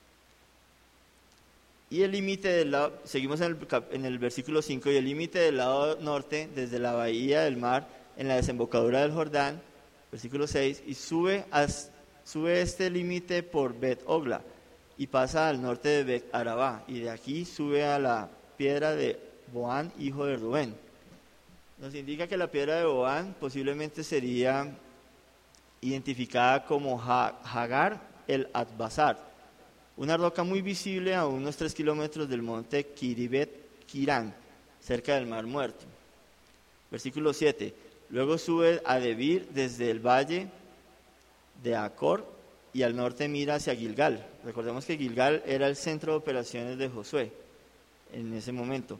Y el límite del lado, seguimos en el versículo 5, y el límite del lado norte, desde la bahía del mar, en la desembocadura del Jordán, versículo 6, y sube este límite por Bet Ogla, y pasa al norte de Bet Arabá, y de aquí sube a la piedra de Boán, hijo de Rubén. Nos indica que la piedra de Boán posiblemente sería identificada como Hagar el Adbazar, una roca muy visible a unos 3 kilómetros del monte Kiribet Kirán, cerca del mar Muerto. Versículo 7, luego sube a Debir desde el valle de Acor y al norte mira hacia Gilgal. Recordemos que Gilgal era el centro de operaciones de Josué en ese momento,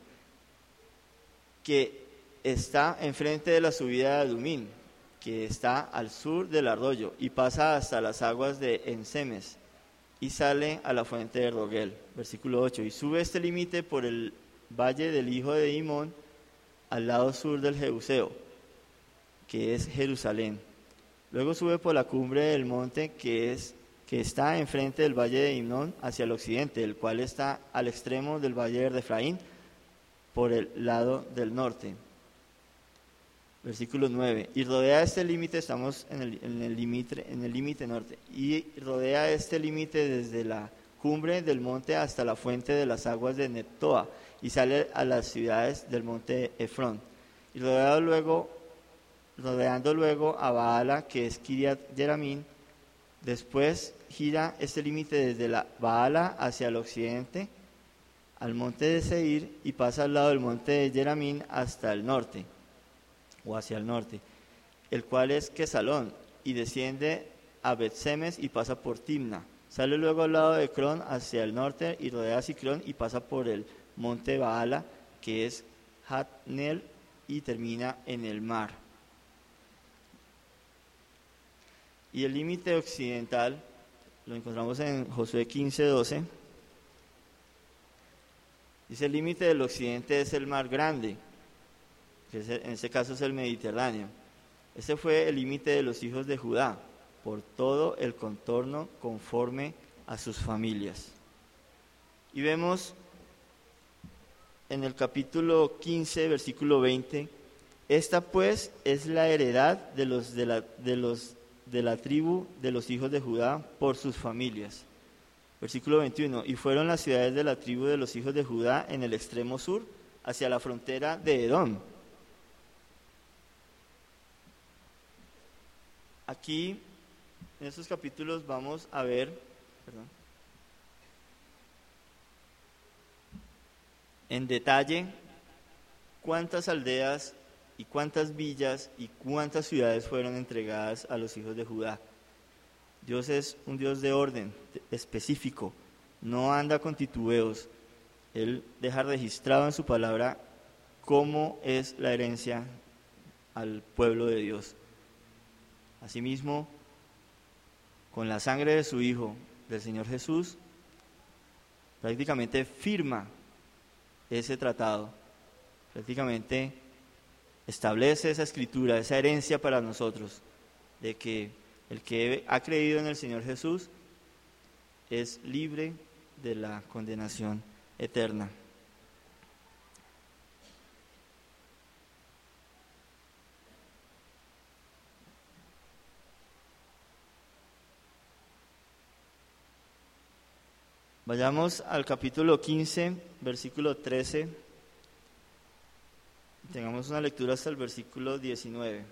que está enfrente de la subida de Adumín, que está al sur del arroyo, y pasa hasta las aguas de Ensemes, y sale a la fuente de Rogel. Versículo 8, y sube este límite por el valle del hijo de Dimón, al lado sur del Jebuseo, que es Jerusalén. Luego sube por la cumbre del monte que está enfrente del valle de Himnón hacia el occidente, el cual está al extremo del valle de Efraín, por el lado del norte. Versículo 9, y rodea este límite, estamos en el límite norte, y rodea este límite desde la cumbre del monte hasta la fuente de las aguas de Neptoa, y sale a las ciudades del monte Efrón, y rodeando luego a Baala, que es Kiriat Jearim. Después gira este límite desde la Baala hacia el occidente, al monte de Seir, y pasa al lado del monte de Jearim hasta el norte, o hacia el norte, el cual es Quesalón, y desciende a Bet-Semes y pasa por Timna. Sale luego al lado de Ecrón hacia el norte y rodea a Sicrón y pasa por el monte Baala, que es Hatnel, y termina en el mar. Y el límite occidental lo encontramos en Josué 15:12. Dice, el límite del occidente es el mar Grande, que en este caso es el Mediterráneo. Este fue el límite de los hijos de Judá, por todo el contorno conforme a sus familias. Y vemos en el capítulo 15, versículo 20, esta pues es la heredad de la tribu de los hijos de Judá por sus familias. Versículo 21, y fueron las ciudades de la tribu de los hijos de Judá en el extremo sur, hacia la frontera de Edom. Aquí, en estos capítulos, vamos a ver, en detalle cuántas aldeas y cuántas villas y cuántas ciudades fueron entregadas a los hijos de Judá. Dios es un Dios de orden específico, no anda con titubeos. Él deja registrado en su palabra cómo es la herencia al pueblo de Dios. Asimismo, con la sangre de su Hijo, del Señor Jesús, prácticamente firma ese tratado, prácticamente establece esa escritura, esa herencia para nosotros, de que el que ha creído en el Señor Jesús es libre de la condenación eterna. Vayamos al capítulo 15, versículo 13. Tengamos una lectura hasta el versículo 19.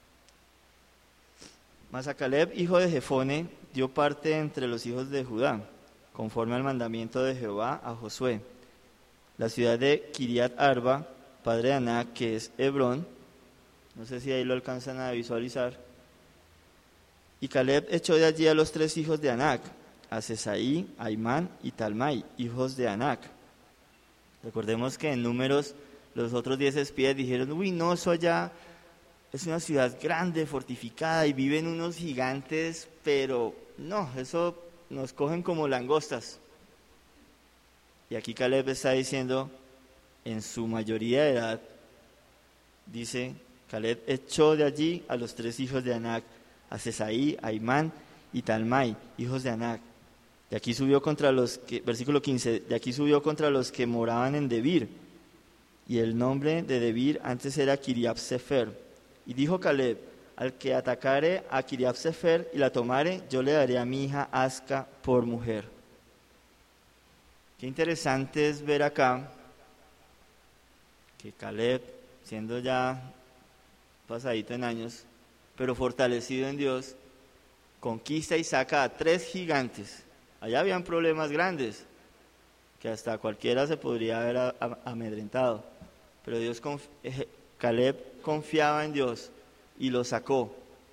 Mas a Caleb, hijo de Jefone, dio parte entre los hijos de Judá, conforme al mandamiento de Jehová a Josué. La ciudad de Kiriat Arba, padre de Anac, que es Hebrón, no sé si ahí lo alcanzan a visualizar. Y Caleb echó de allí a los 3 hijos de Anac, a Sesaí, Aimán y Talmai, hijos de Anac. Recordemos que en Números los otros 10 espías dijeron, uy, no, eso allá es una ciudad grande, fortificada, y viven unos gigantes, pero no, eso nos cogen como langostas. Y aquí Caleb está diciendo, en su mayoría de edad, dice, Caleb echó de allí a los 3 hijos de Anac, a Sesaí, Aimán y Talmai, hijos de Anac. De aquí subió contra los que, versículo 15, de aquí subió contra los que moraban en Debir, y el nombre de Debir antes era Kiriat Sefer. Y dijo Caleb, al que atacare a Kiriat Sefer y la tomare, yo le daré a mi hija Asca por mujer. Qué interesante es ver acá que Caleb, siendo ya pasadito en años, pero fortalecido en Dios, conquista y saca a 3 gigantes. Allá habían problemas grandes, que hasta cualquiera se podría haber amedrentado, pero Caleb confiaba en Dios y lo sacó.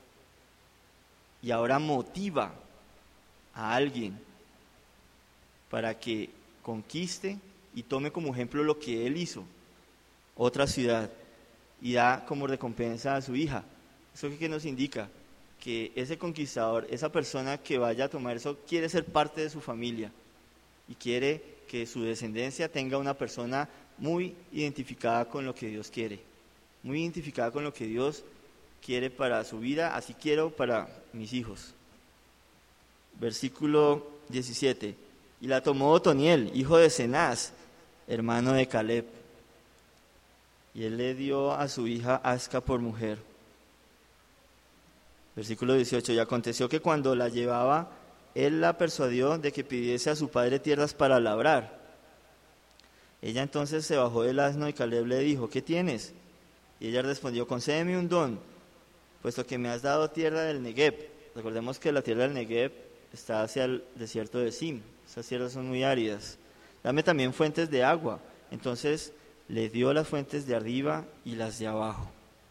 Y ahora motiva a alguien para que conquiste y tome como ejemplo lo que él hizo, otra ciudad, y da como recompensa a su hija. ¿Eso qué nos indica? Que ese conquistador, esa persona que vaya a tomar eso, quiere ser parte de su familia y quiere que su descendencia tenga una persona muy identificada con lo que Dios quiere, muy identificada con lo que Dios quiere para su vida, así quiero para mis hijos. Versículo 17. Y la tomó Otoniel, hijo de Cenaz, hermano de Caleb, y él le dio a su hija Asca por mujer. Versículo 18, y aconteció que cuando la llevaba, él la persuadió de que pidiese a su padre tierras para labrar. Ella entonces se bajó del asno y Caleb le dijo, ¿qué tienes? Y ella respondió, concédeme un don, puesto que me has dado tierra del Negueb. Recordemos que la tierra del Negueb está hacia el desierto de Sim, esas tierras son muy áridas. Dame también fuentes de agua. Entonces le dio las fuentes de arriba y las de abajo.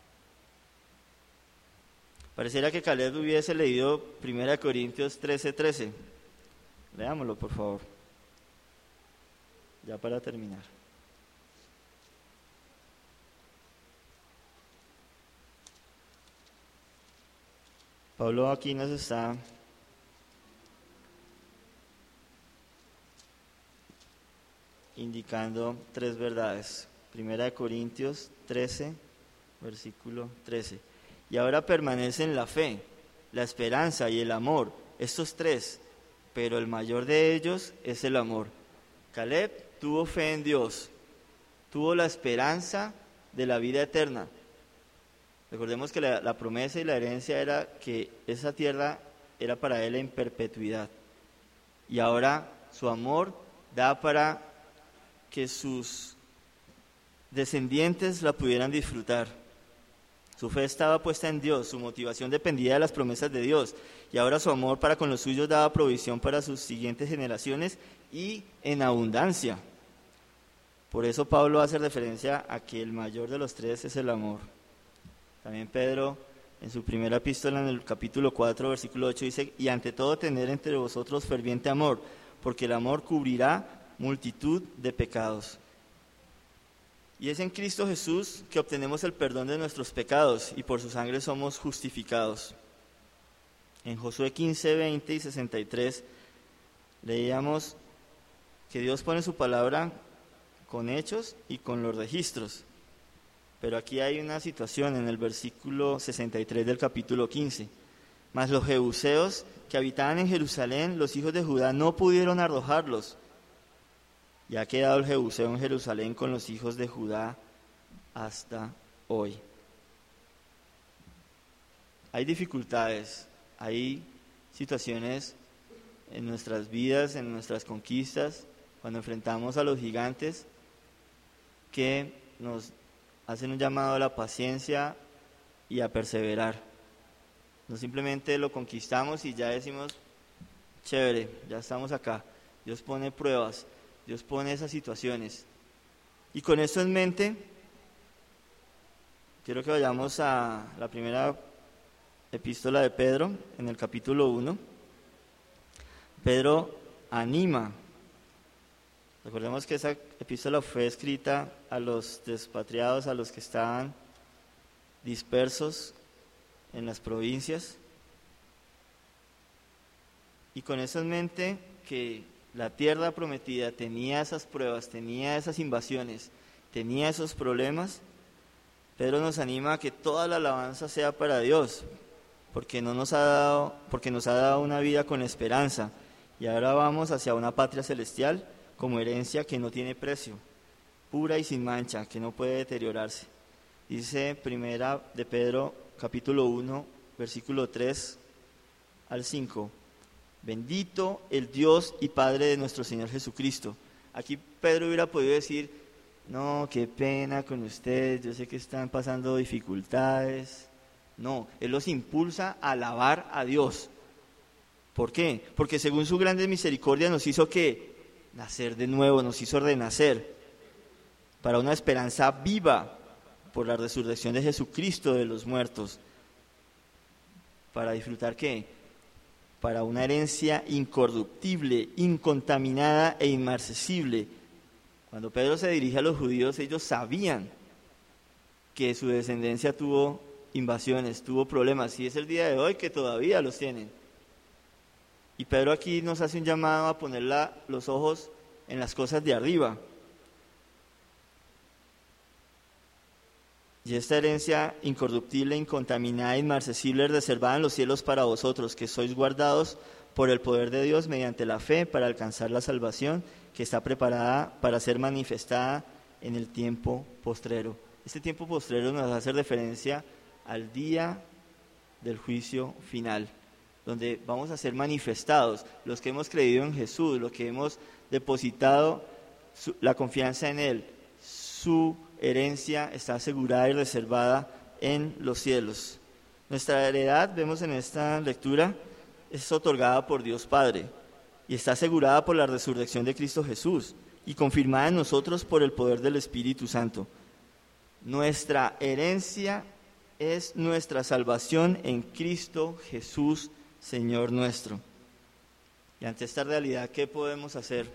Pareciera que Caleb hubiese leído 1 Corintios 13:13. Leámoslo, por favor. Ya para terminar. Pablo aquí nos está indicando 3 verdades. 1 Corintios 13, versículo 13. Y ahora permanecen la fe, la esperanza y el amor, estos 3, pero el mayor de ellos es el amor. Caleb tuvo fe en Dios, tuvo la esperanza de la vida eterna. Recordemos que la promesa y la herencia era que esa tierra era para él en perpetuidad. Y ahora su amor da para que sus descendientes la pudieran disfrutar. Su fe estaba puesta en Dios, su motivación dependía de las promesas de Dios, y ahora su amor para con los suyos daba provisión para sus siguientes generaciones y en abundancia. Por eso Pablo hace referencia a que el mayor de los tres es el amor. También Pedro, en su primera epístola, en el capítulo 4, versículo 8, dice: y ante todo tener entre vosotros ferviente amor, porque el amor cubrirá multitud de pecados. Y es en Cristo Jesús que obtenemos el perdón de nuestros pecados, y por su sangre somos justificados. En Josué 15, 20 y 63 leíamos que Dios pone su palabra con hechos y con los registros. Pero aquí hay una situación en el versículo 63 del capítulo 15. Mas los jebuseos que habitaban en Jerusalén, los hijos de Judá, no pudieron arrojarlos. Y ha quedado el jebuseo en Jerusalén con los hijos de Judá hasta hoy. Hay dificultades, hay situaciones en nuestras vidas, en nuestras conquistas, cuando enfrentamos a los gigantes que nos hacen un llamado a la paciencia y a perseverar. No simplemente lo conquistamos y ya decimos, chévere, ya estamos acá. Dios pone pruebas, Dios pone esas situaciones. Y con esto en mente, quiero que vayamos a la primera epístola de Pedro, en el capítulo 1. Pedro anima. Recordemos que esa epístola fue escrita a los despatriados, a los que estaban dispersos en las provincias. Y con eso en mente, que la tierra prometida tenía esas pruebas, tenía esas invasiones, tenía esos problemas, Pedro nos anima a que toda la alabanza sea para Dios, porque nos ha dado una vida con esperanza, y ahora vamos hacia una patria celestial como herencia que no tiene precio, pura y sin mancha, que no puede deteriorarse. Dice primera de Pedro, capítulo 1, versículo 3 al 5. Bendito el Dios y Padre de nuestro Señor Jesucristo. Aquí Pedro hubiera podido decir, no, qué pena con ustedes, yo sé que están pasando dificultades. No, él los impulsa a alabar a Dios. ¿Por qué? Porque según su grande misericordia nos hizo que nacer de nuevo, nos hizo renacer para una esperanza viva por la resurrección de Jesucristo de los muertos. ¿Para disfrutar qué? Para una herencia incorruptible, incontaminada e inmarcesible. Cuando Pedro se dirige a los judíos, ellos sabían que su descendencia tuvo invasiones, tuvo problemas, y es el día de hoy que todavía los tienen. Y Pedro aquí nos hace un llamado a poner los ojos en las cosas de arriba. Y esta herencia incorruptible, incontaminada, inmarcesible, reservada en los cielos para vosotros, que sois guardados por el poder de Dios mediante la fe para alcanzar la salvación que está preparada para ser manifestada en el tiempo postrero. Este tiempo postrero nos hace referencia al día del juicio final, donde vamos a ser manifestados los que hemos creído en Jesús, los que hemos depositado la confianza en Él. Su herencia está asegurada y reservada en los cielos. Nuestra heredad, vemos en esta lectura, es otorgada por Dios Padre y está asegurada por la resurrección de Cristo Jesús y confirmada en nosotros por el poder del Espíritu Santo. Nuestra herencia es nuestra salvación en Cristo Jesús, Señor nuestro. Y ante esta realidad, ¿qué podemos hacer?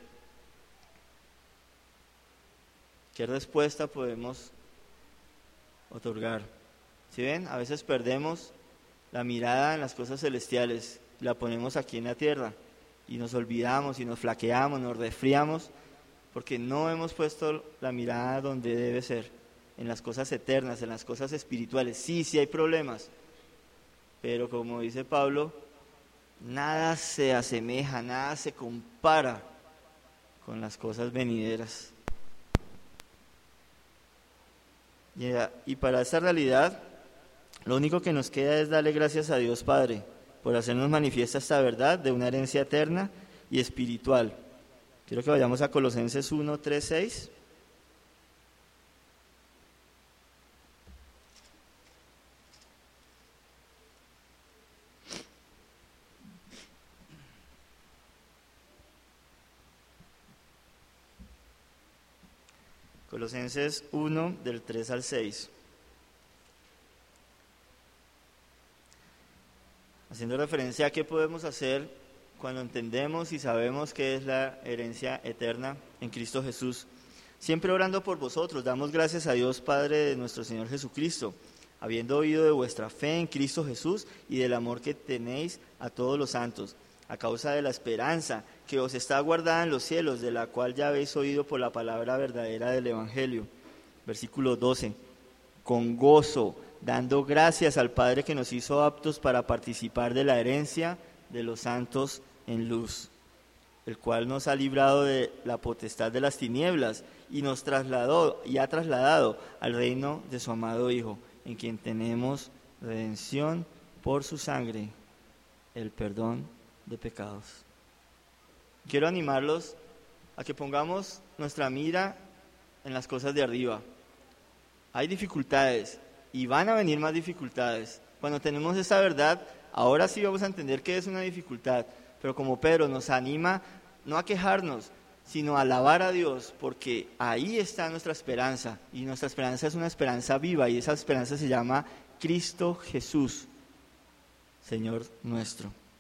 ¿Qué respuesta podemos otorgar? ¿Sí ven? A veces perdemos la mirada en las cosas celestiales, la ponemos aquí en la tierra y nos olvidamos y nos flaqueamos, nos resfriamos, porque no hemos puesto la mirada donde debe ser, en las cosas eternas, en las cosas espirituales. Sí hay problemas, pero como dice Pablo, nada se asemeja, nada se compara con las cosas venideras. Y para esta realidad, lo único que nos queda es darle gracias a Dios Padre por hacernos manifiesta esta verdad de una herencia eterna y espiritual. Quiero que vayamos a Colosenses 1, 3, 6. Colosenses 1, del 3 al 6. Haciendo referencia a qué podemos hacer cuando entendemos y sabemos qué es la herencia eterna en Cristo Jesús. Siempre orando por vosotros, damos gracias a Dios Padre de nuestro Señor Jesucristo, habiendo oído de vuestra fe en Cristo Jesús y del amor que tenéis a todos los santos, a causa de la esperanza que os está guardada en los cielos, de la cual ya habéis oído por la palabra verdadera del Evangelio. Versículo 12. Con gozo, dando gracias al Padre que nos hizo aptos para participar de la herencia de los santos en luz, el cual nos ha librado de la potestad de las tinieblas y nos trasladó y ha trasladado al reino de su amado Hijo, en quien tenemos redención por su sangre, el perdón de pecados. Quiero animarlos a que pongamos nuestra mira en las cosas de arriba. Hay dificultades y van a venir más dificultades. Cuando tenemos esa verdad, ahora sí vamos a entender qué es una dificultad, pero como Pedro nos anima no a quejarnos, sino a alabar a Dios, porque ahí está nuestra esperanza, y nuestra esperanza es una esperanza viva, y esa esperanza se llama Cristo Jesús, Señor nuestro.